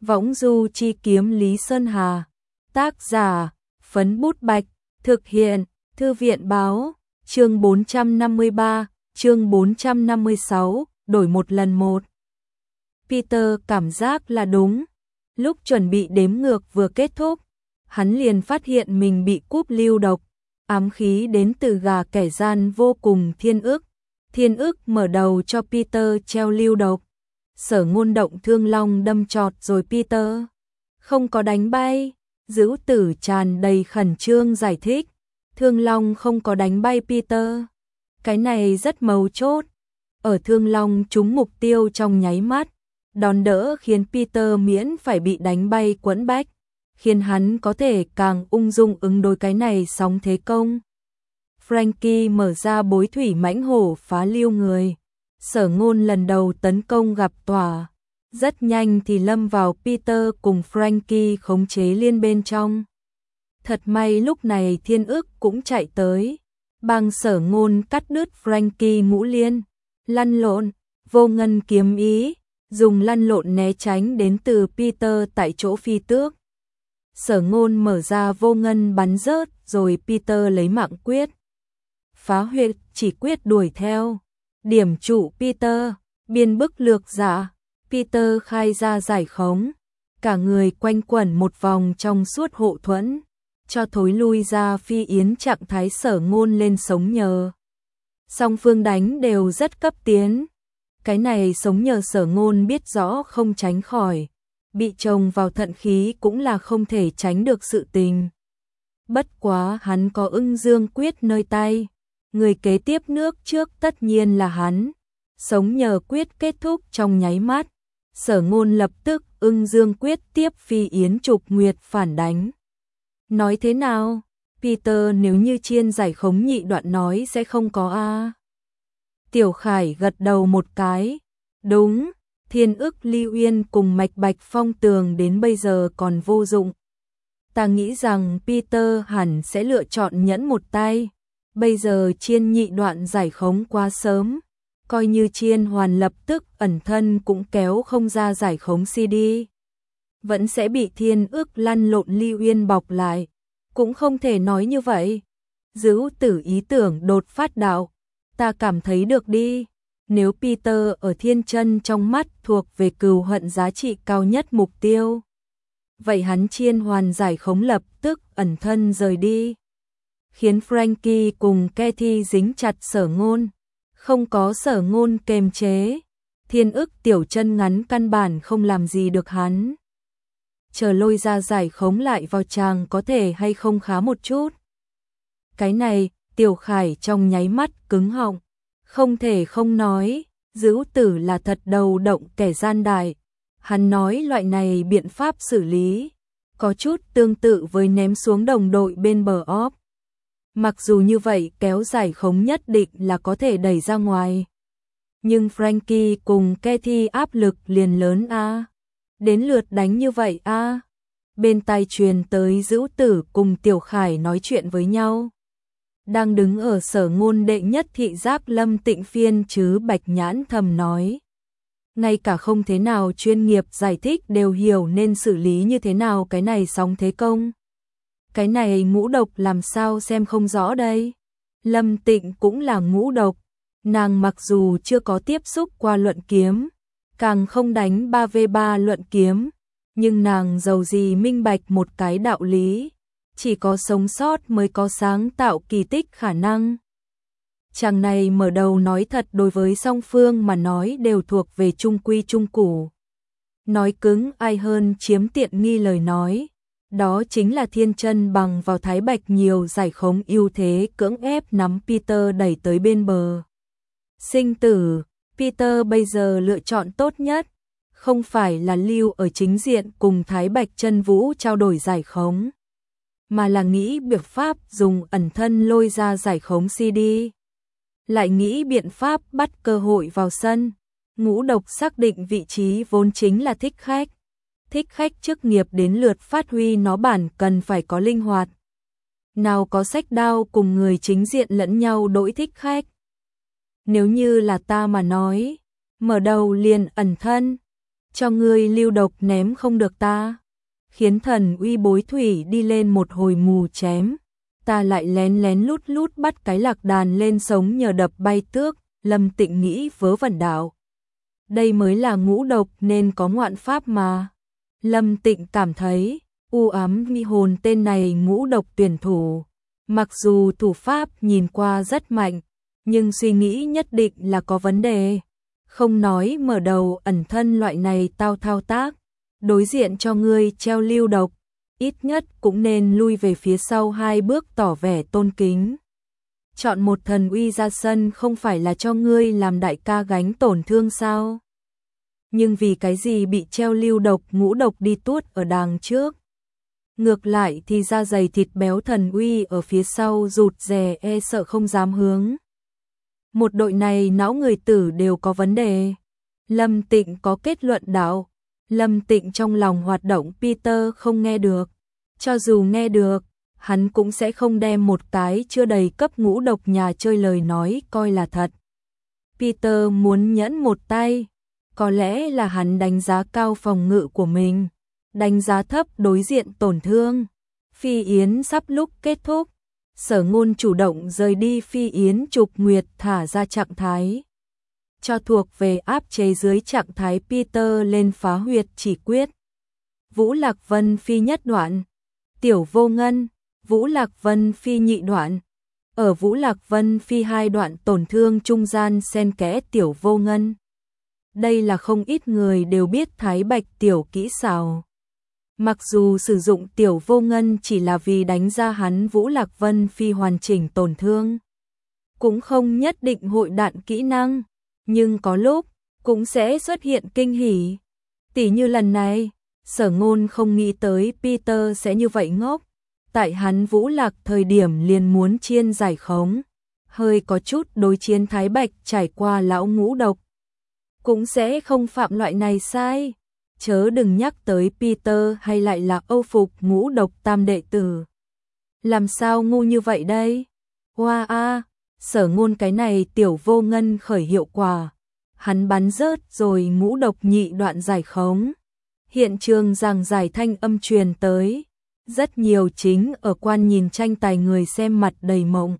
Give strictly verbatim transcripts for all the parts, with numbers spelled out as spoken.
Võng du chi kiếm Lý Sơn Hà. Tác giả, Phấn Bút Bạch. Thực hiện, Thư viện báo. Chương bốn trăm năm mươi ba, chương bốn trăm năm mươi sáu, đổi một lần một. Peter cảm giác là đúng. Lúc chuẩn bị đếm ngược vừa kết thúc, hắn liền phát hiện mình bị cúp lưu độc. Ám khí đến từ gà kẻ gian vô cùng thiên ức. Thiên ức mở đầu cho Peter treo lưu độc. Sở Ngôn động thương long đâm trọt rồi Peter không có đánh bay. Dữ Tử tràn đầy khẩn trương giải thích, thương long không có đánh bay Peter. Cái này rất mấu chốt. Ở thương long trúng mục tiêu trong nháy mắt, đòn đỡ khiến Peter miễn phải bị đánh bay quẫn bách, khiến hắn có thể càng ung dung ứng đối cái này sóng thế công. Frankie mở ra bối thủy mãnh hổ phá lưu người. Sở Ngôn lần đầu tấn công gặp tỏa, rất nhanh thì lâm vào Peter cùng Frankie khống chế liên bên trong. Thật may lúc này thiên ức cũng chạy tới, bằng Sở Ngôn cắt đứt Frankie ngũ liên, lăn lộn, vô ngân kiếm ý, dùng lăn lộn né tránh đến từ Peter tại chỗ phi tước. Sở Ngôn mở ra vô ngân bắn rớt rồi Peter lấy mạng quyết. Phá huyệt chỉ quyết đuổi theo. Điểm trụ Peter, biên bức lược giả. Peter khai ra giải khống. Cả người quanh quẩn một vòng trong suốt hộ thuẫn, cho thối lui ra phi yến trạng thái Sở Ngôn lên sống nhờ. Song phương đánh đều rất cấp tiến. Cái này sống nhờ Sở Ngôn biết rõ không tránh khỏi. Bị chồng vào thận khí cũng là không thể tránh được sự tình. Bất quá hắn có ưng dương quyết nơi tay. Người kế tiếp nước trước tất nhiên là hắn. Sống nhờ quyết kết thúc trong nháy mắt. Sở Ngôn lập tức ưng dương quyết tiếp phi yến trục nguyệt phản đánh. Nói thế nào? Peter nếu như chiên giải khống nhị đoạn nói sẽ không có a. Tiểu Khải gật đầu một cái. Đúng, thiên ức Ly Uyên cùng mạch bạch phong tường đến bây giờ còn vô dụng. Ta nghĩ rằng Peter hẳn sẽ lựa chọn nhẫn một tay. Bây giờ chiên nhị đoạn giải khống quá sớm. Coi như chiên hoàn lập tức ẩn thân cũng kéo không ra giải khống xê đê. Vẫn sẽ bị thiên ức lăn lộn Ly Uyên bọc lại. Cũng không thể nói như vậy. Dữ Tử ý tưởng đột phát đạo. Ta cảm thấy được đi. Nếu Peter ở thiên chân trong mắt thuộc về cừu hận giá trị cao nhất mục tiêu. Vậy hắn chiên hoàn giải khống lập tức ẩn thân rời đi. Khiến Frankie cùng Kathy dính chặt Sở Ngôn. Không có Sở Ngôn kềm chế. Thiên ức tiểu chân ngắn căn bản không làm gì được hắn. Chờ lôi ra giải khống lại vào chàng có thể hay không khá một chút. Cái này, Tiểu Khải trong nháy mắt cứng họng. Không thể không nói, Dữ Tử là thật đầu động kẻ gian đại. Hắn nói loại này biện pháp xử lý. Có chút tương tự với ném xuống đồng đội bên bờ óp. Mặc dù như vậy kéo giải khống nhất định là có thể đẩy ra ngoài. Nhưng Frankie cùng Kathy áp lực liền lớn a. Đến lượt đánh như vậy a. Bên tai truyền tới Dữ Tử cùng Tiểu Khải nói chuyện với nhau. Đang đứng ở Sở Ngôn đệ nhất thị giác Lâm Tịnh Phiên chứ Bạch Nhãn thầm nói. Ngay cả không thế nào chuyên nghiệp giải thích đều hiểu nên xử lý như thế nào cái này sóng thế công. Cái này ngũ độc làm sao xem không rõ đây. Lâm Tịnh cũng là ngũ độc. Nàng mặc dù chưa có tiếp xúc qua luận kiếm, càng không đánh ba vê ba luận kiếm, nhưng nàng giàu gì minh bạch một cái đạo lý. Chỉ có sống sót mới có sáng tạo kỳ tích khả năng. Chàng này mở đầu nói thật đối với song phương mà nói đều thuộc về trung quy trung củ. Nói cứng ai hơn chiếm tiện nghi lời nói. Đó chính là thiên chân bằng vào Thái Bạch nhiều giải khống ưu thế cưỡng ép nắm Peter đẩy tới bên bờ. Sinh tử, Peter bây giờ lựa chọn tốt nhất. Không phải là lưu ở chính diện cùng Thái Bạch chân vũ trao đổi giải khống. Mà là nghĩ biện pháp dùng ẩn thân lôi ra giải khống xê đê. Lại nghĩ biện pháp bắt cơ hội vào sân. Ngũ độc xác định vị trí vốn chính là thích khách. Thích khách chức nghiệp đến lượt phát huy nó bản cần phải có linh hoạt. Nào có sách đao cùng người chính diện lẫn nhau đổi thích khách. Nếu như là ta mà nói, mở đầu liền ẩn thân. Cho ngươi lưu độc ném không được ta. Khiến thần uy bối thủy đi lên một hồi mù chém. Ta lại lén lén lút lút bắt cái lạc đàn lên sống nhờ đập bay tước. Lâm Tịnh nghĩ vớ vẩn đạo. Đây mới là ngũ độc nên có ngoạn pháp mà. Lâm Tịnh cảm thấy, u ám mi hồn tên này ngũ độc tuyển thủ. Mặc dù thủ pháp nhìn qua rất mạnh, nhưng suy nghĩ nhất định là có vấn đề. Không nói mở đầu ẩn thân loại này tao thao tác. Đối diện cho ngươi treo lưu độc, ít nhất cũng nên lui về phía sau hai bước tỏ vẻ tôn kính. Chọn một thần uy ra sân không phải là cho ngươi làm đại ca gánh tổn thương sao? Nhưng vì cái gì bị treo lưu độc ngũ độc đi tuốt ở đằng trước? Ngược lại thì da dày thịt béo thần uy ở phía sau rụt rè e sợ không dám hướng. Một đội này não người tử đều có vấn đề. Lâm Tịnh có kết luận đạo. Lâm Tịnh trong lòng hoạt động Peter không nghe được. Cho dù nghe được, hắn cũng sẽ không đem một cái chưa đầy cấp ngũ độc nhà chơi lời nói coi là thật. Peter muốn nhẫn một tay. Có lẽ là hắn đánh giá cao phòng ngự của mình. Đánh giá thấp đối diện tổn thương. Phi Yến sắp lúc kết thúc. Sở Ngôn chủ động rời đi Phi Yến Trục Nguyệt thả ra trạng thái. Cho thuộc về áp chế dưới trạng thái Peter lên phá huyệt chỉ quyết. Vũ Lạc Vân Phi nhất đoạn. Tiểu Vô Ngân, Vũ Lạc Vân Phi nhị đoạn. Ở Vũ Lạc Vân Phi hai đoạn tổn thương trung gian xen kẽ Tiểu Vô Ngân. Đây là không ít người đều biết Thái Bạch Tiểu kỹ xảo. Mặc dù sử dụng Tiểu Vô Ngân chỉ là vì đánh ra hắn Vũ Lạc Vân Phi hoàn chỉnh tổn thương. Cũng không nhất định hội đạn kỹ năng, nhưng có lúc cũng sẽ xuất hiện kinh hỉ. Tỉ như lần này, Sở Ngôn không nghĩ tới Peter sẽ như vậy ngốc. Tại hắn Vũ Lạc thời điểm liền muốn chiên giải khống. Hơi có chút đối chiến Thái Bạch trải qua lão ngũ độc. Cũng sẽ không phạm loại này sai. Chớ đừng nhắc tới Peter hay lại là Âu Phục ngũ độc tam đệ tử. Làm sao ngu như vậy đây? Hoa a, Sở Ngôn cái này Tiểu Vô Ngân khởi hiệu quả. Hắn bắn rớt rồi ngũ độc nhị đoạn giải khống. Hiện trường giảng giải thanh âm truyền tới. Rất nhiều chính ở quan nhìn tranh tài người xem mặt đầy mộng.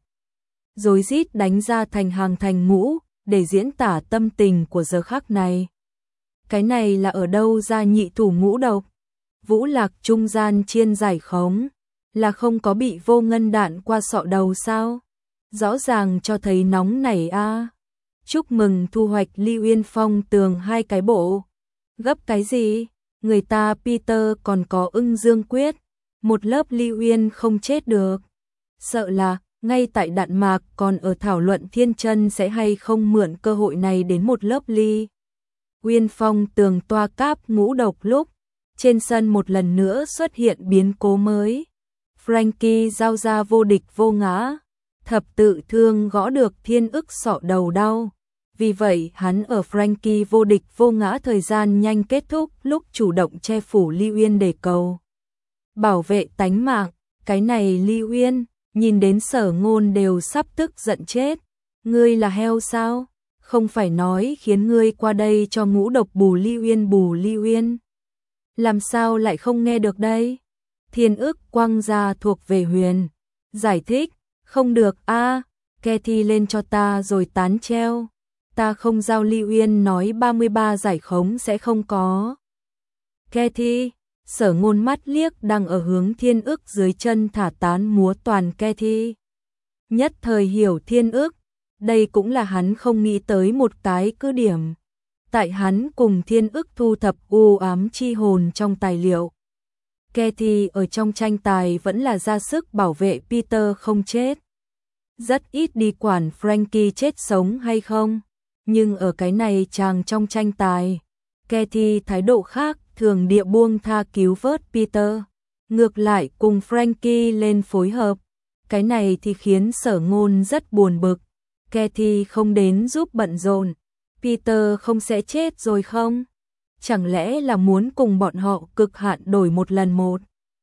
Rối rít đánh ra thành hàng thành ngũ để diễn tả tâm tình của giờ khắc này. Cái này là ở đâu ra nhị thủ ngũ độc? Vũ Lạc trung gian chiên giải khống, là không có bị vô ngân đạn qua sọ đầu sao? Rõ ràng cho thấy nóng nảy a. À. Chúc mừng thu hoạch Ly Uyên Phong tường hai cái bộ. Gấp cái gì? Người ta Peter còn có ưng dương quyết, một lớp Ly Uyên không chết được. Sợ là ngay tại đạn mạc còn ở thảo luận Thiên Chân sẽ hay không mượn cơ hội này đến một lớp Ly Uyên Phong tường toa cáp ngũ độc lúc trên sân một lần nữa xuất hiện biến cố mới. Frankie giao ra vô địch vô ngã, thập tự thương gõ được Thiên Ức sọ đầu đau. Vì vậy hắn ở Frankie vô địch vô ngã thời gian nhanh kết thúc lúc chủ động che phủ Ly Uyên để cầu bảo vệ tánh mạng. Cái này Ly Uyên, nhìn đến Sở Ngôn đều sắp tức giận chết. Ngươi là heo sao? Không phải nói khiến ngươi qua đây cho ngũ độc bù Ly Uyên bù Ly Uyên. Làm sao lại không nghe được đây? Thiên Ức quăng ra thuộc về Huyền. Giải thích, không được a, à, Cathy lên cho ta rồi tán treo. Ta không giao Ly Uyên nói ba mươi ba giải khống sẽ không có. Cathy, Sở Ngôn mắt liếc đang ở hướng Thiên Ức dưới chân thả tán múa toàn Cathy. Nhất thời hiểu Thiên Ức, đây cũng là hắn không nghĩ tới một cái cứ điểm. Tại hắn cùng Thiên Ức thu thập u ám chi hồn trong tài liệu. Cathy ở trong tranh tài vẫn là ra sức bảo vệ Peter không chết. Rất ít đi quản Frankie chết sống hay không. Nhưng ở cái này chàng trong tranh tài, Cathy thái độ khác thường địa buông tha cứu vớt Peter. Ngược lại cùng Frankie lên phối hợp. Cái này thì khiến Sở Ngôn rất buồn bực. Cathy không đến giúp bận rộn, Peter không sẽ chết rồi không? Chẳng lẽ là muốn cùng bọn họ cực hạn đổi một lần một?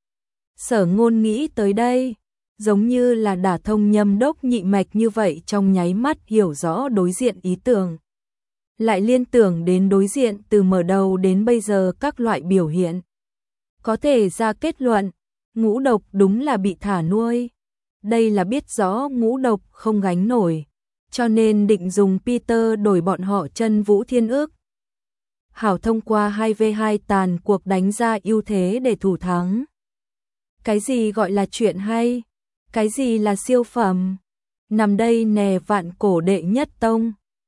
Sở Ngôn nghĩ tới đây, giống như là đả thông nhâm đốc nhị mạch như vậy trong nháy mắt hiểu rõ đối diện ý tưởng. lại liên tưởng đến đối diện từ mở đầu đến bây giờ các loại biểu hiện. Có thể ra kết luận, Ngũ Độc đúng là bị thả nuôi. Đây là biết rõ Ngũ Độc không gánh nổi, cho nên định dùng Peter đổi bọn họ Chân Vũ Thiên Ước. Hảo thông qua hai vs hai tàn cuộc đánh ra ưu thế để thủ thắng. Cái gì gọi là chuyện hay? Cái gì là siêu phẩm? Nằm đây nè vạn cổ đệ nhất tông.